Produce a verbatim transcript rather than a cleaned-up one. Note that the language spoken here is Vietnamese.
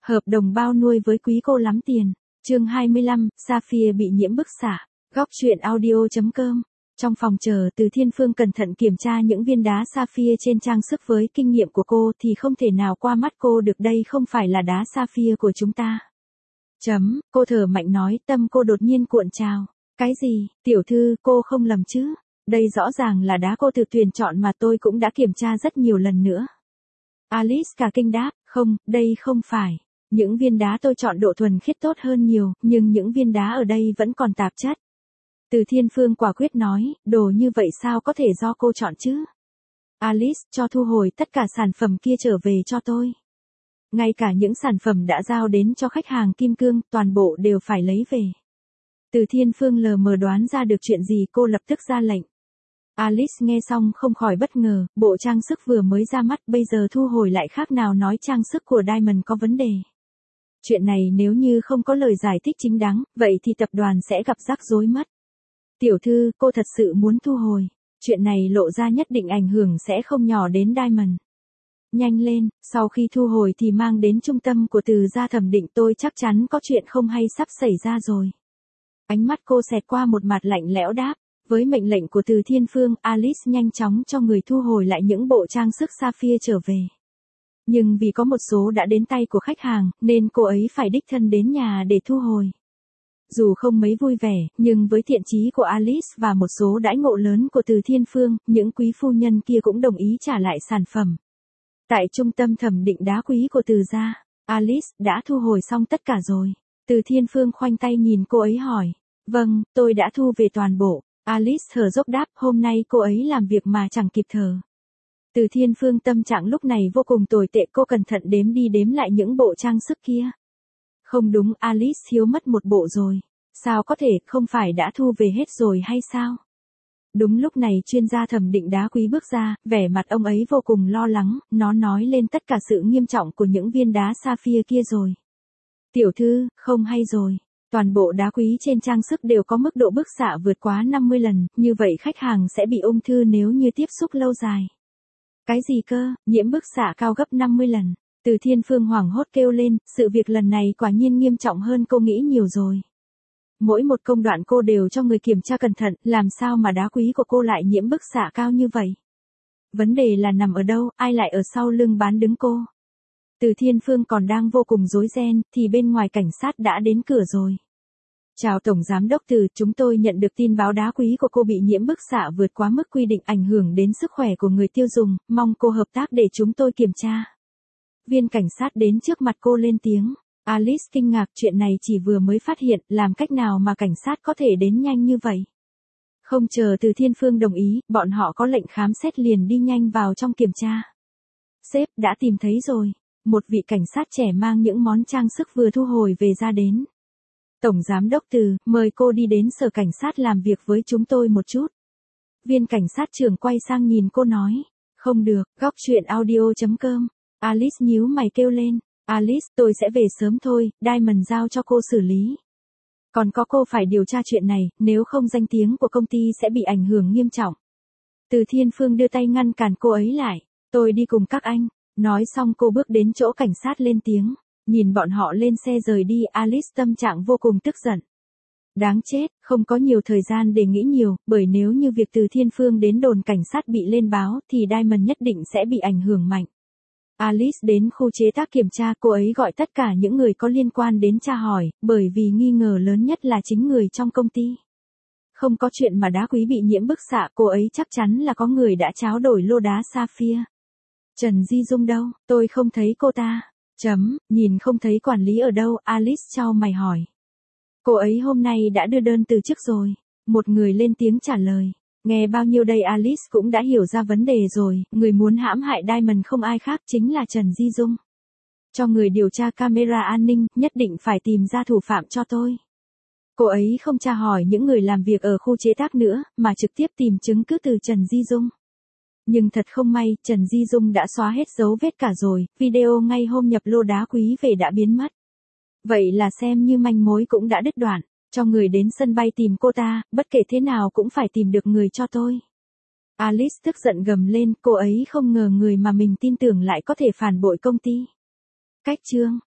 Hợp đồng bao nuôi với quý cô lắm tiền. Chương hai mươi lăm, Sapphire bị nhiễm bức xạ. Góc truyện audio chấm com. Trong phòng chờ, Từ Thiên Phương cẩn thận kiểm tra những viên đá Sapphire trên trang sức, với kinh nghiệm của cô thì không thể nào qua mắt cô được, đây không phải là đá Sapphire của chúng ta. Chấm, cô thở mạnh nói, tâm cô đột nhiên cuộn trào. Cái gì, tiểu thư, cô không lầm chứ? Đây rõ ràng là đá cô tự tuyển chọn mà tôi cũng đã kiểm tra rất nhiều lần nữa. Alice cả kinh đáp, không, đây không phải. Những viên đá tôi chọn độ thuần khiết tốt hơn nhiều, nhưng những viên đá ở đây vẫn còn tạp chất. Từ Thiên Phương quả quyết nói, đồ như vậy sao có thể do cô chọn chứ? Alice, cho thu hồi tất cả sản phẩm kia trở về cho tôi. Ngay cả những sản phẩm đã giao đến cho khách hàng kim cương, toàn bộ đều phải lấy về. Từ Thiên Phương lờ mờ đoán ra được chuyện gì, cô lập tức ra lệnh. Alice nghe xong không khỏi bất ngờ, bộ trang sức vừa mới ra mắt bây giờ thu hồi lại khác nào nói trang sức của Diamond có vấn đề. Chuyện này nếu như không có lời giải thích chính đáng, vậy thì tập đoàn sẽ gặp rắc rối mất. Tiểu thư, cô thật sự muốn thu hồi. Chuyện này lộ ra nhất định ảnh hưởng sẽ không nhỏ đến Diamond. Nhanh lên, sau khi thu hồi thì mang đến trung tâm của Từ gia thẩm định, tôi chắc chắn có chuyện không hay sắp xảy ra rồi. Ánh mắt cô xẹt qua một mặt lạnh lẽo đáp. Với mệnh lệnh của Từ Thiên Phương, Alice nhanh chóng cho người thu hồi lại những bộ trang sức Sapphire trở về. Nhưng vì có một số đã đến tay của khách hàng, nên cô ấy phải đích thân đến nhà để thu hồi. Dù không mấy vui vẻ, nhưng với thiện chí của Alice và một số đãi ngộ lớn của Từ Thiên Phương, những quý phu nhân kia cũng đồng ý trả lại sản phẩm. Tại trung tâm thẩm định đá quý của Từ gia, Alice đã thu hồi xong tất cả rồi. Từ Thiên Phương khoanh tay nhìn cô ấy hỏi. Vâng, tôi đã thu về toàn bộ. Alice thở dốc đáp, hôm nay cô ấy làm việc mà chẳng kịp thở. Từ Thiên Phương tâm trạng lúc này vô cùng tồi tệ, cô cẩn thận đếm đi đếm lại những bộ trang sức kia. Không đúng, Alice thiếu mất một bộ rồi. Sao có thể, không phải đã thu về hết rồi hay sao? Đúng lúc này chuyên gia thẩm định đá quý bước ra, vẻ mặt ông ấy vô cùng lo lắng, nó nói lên tất cả sự nghiêm trọng của những viên đá Sapphire kia rồi. Tiểu thư, không hay rồi. Toàn bộ đá quý trên trang sức đều có mức độ bức xạ vượt quá năm mươi lần, như vậy khách hàng sẽ bị ung thư nếu như tiếp xúc lâu dài. Cái gì cơ, nhiễm bức xạ cao gấp năm mươi lần. Từ Thiên Phương hoảng hốt kêu lên, sự việc lần này quả nhiên nghiêm trọng hơn cô nghĩ nhiều rồi. Mỗi một công đoạn cô đều cho người kiểm tra cẩn thận, làm sao mà đá quý của cô lại nhiễm bức xạ cao như vậy? Vấn đề là nằm ở đâu, ai lại ở sau lưng bán đứng cô? Từ Thiên Phương còn đang vô cùng rối ren, thì bên ngoài cảnh sát đã đến cửa rồi. Chào Tổng Giám đốc Từ, chúng tôi nhận được tin báo đá quý của cô bị nhiễm bức xạ vượt quá mức quy định, ảnh hưởng đến sức khỏe của người tiêu dùng, mong cô hợp tác để chúng tôi kiểm tra. Viên cảnh sát đến trước mặt cô lên tiếng. Alice kinh ngạc, chuyện này chỉ vừa mới phát hiện, làm cách nào mà cảnh sát có thể đến nhanh như vậy? Không chờ Từ Thiên Phương đồng ý, bọn họ có lệnh khám xét liền đi nhanh vào trong kiểm tra. Sếp, đã tìm thấy rồi. Một vị cảnh sát trẻ mang những món trang sức vừa thu hồi về ra đến. Tổng Giám đốc Từ, mời cô đi đến sở cảnh sát làm việc với chúng tôi một chút. Viên cảnh sát trưởng quay sang nhìn cô nói. Không được, góc truyện audio chấm com. Alice nhíu mày kêu lên. Alice, tôi sẽ về sớm thôi, Diamond giao cho cô xử lý. Còn có cô phải điều tra chuyện này, nếu không danh tiếng của công ty sẽ bị ảnh hưởng nghiêm trọng. Từ Thiên Phương đưa tay ngăn cản cô ấy lại. Tôi đi cùng các anh. Nói xong cô bước đến chỗ cảnh sát lên tiếng. Nhìn bọn họ lên xe rời đi, Alice tâm trạng vô cùng tức giận. Đáng chết, không có nhiều thời gian để nghĩ nhiều, bởi nếu như việc Từ Thiên Phương đến đồn cảnh sát bị lên báo thì Diamond nhất định sẽ bị ảnh hưởng mạnh. Alice đến khu chế tác kiểm tra, cô ấy gọi tất cả những người có liên quan đến tra hỏi, bởi vì nghi ngờ lớn nhất là chính người trong công ty. Không có chuyện mà đá quý bị nhiễm bức xạ, cô ấy chắc chắn là có người đã tráo đổi lô đá Sapphire. Trần Di Dung đâu, tôi không thấy cô ta. Chấm, nhìn không thấy quản lý ở đâu, Alice chau mày hỏi. Cô ấy hôm nay đã đưa đơn từ chức rồi. Một người lên tiếng trả lời. Nghe bao nhiêu đây, Alice cũng đã hiểu ra vấn đề rồi, người muốn hãm hại Diamond không ai khác chính là Trần Di Dung. Cho người điều tra camera an ninh, nhất định phải tìm ra thủ phạm cho tôi. Cô ấy không tra hỏi những người làm việc ở khu chế tác nữa, mà trực tiếp tìm chứng cứ từ Trần Di Dung. Nhưng thật không may, Trần Di Dung đã xóa hết dấu vết cả rồi, video ngay hôm nhập lô đá quý về đã biến mất. Vậy là xem như manh mối cũng đã đứt đoạn, cho người đến sân bay tìm cô ta, bất kể thế nào cũng phải tìm được người cho tôi. Alice tức giận gầm lên, cô ấy không ngờ người mà mình tin tưởng lại có thể phản bội công ty. Cách chương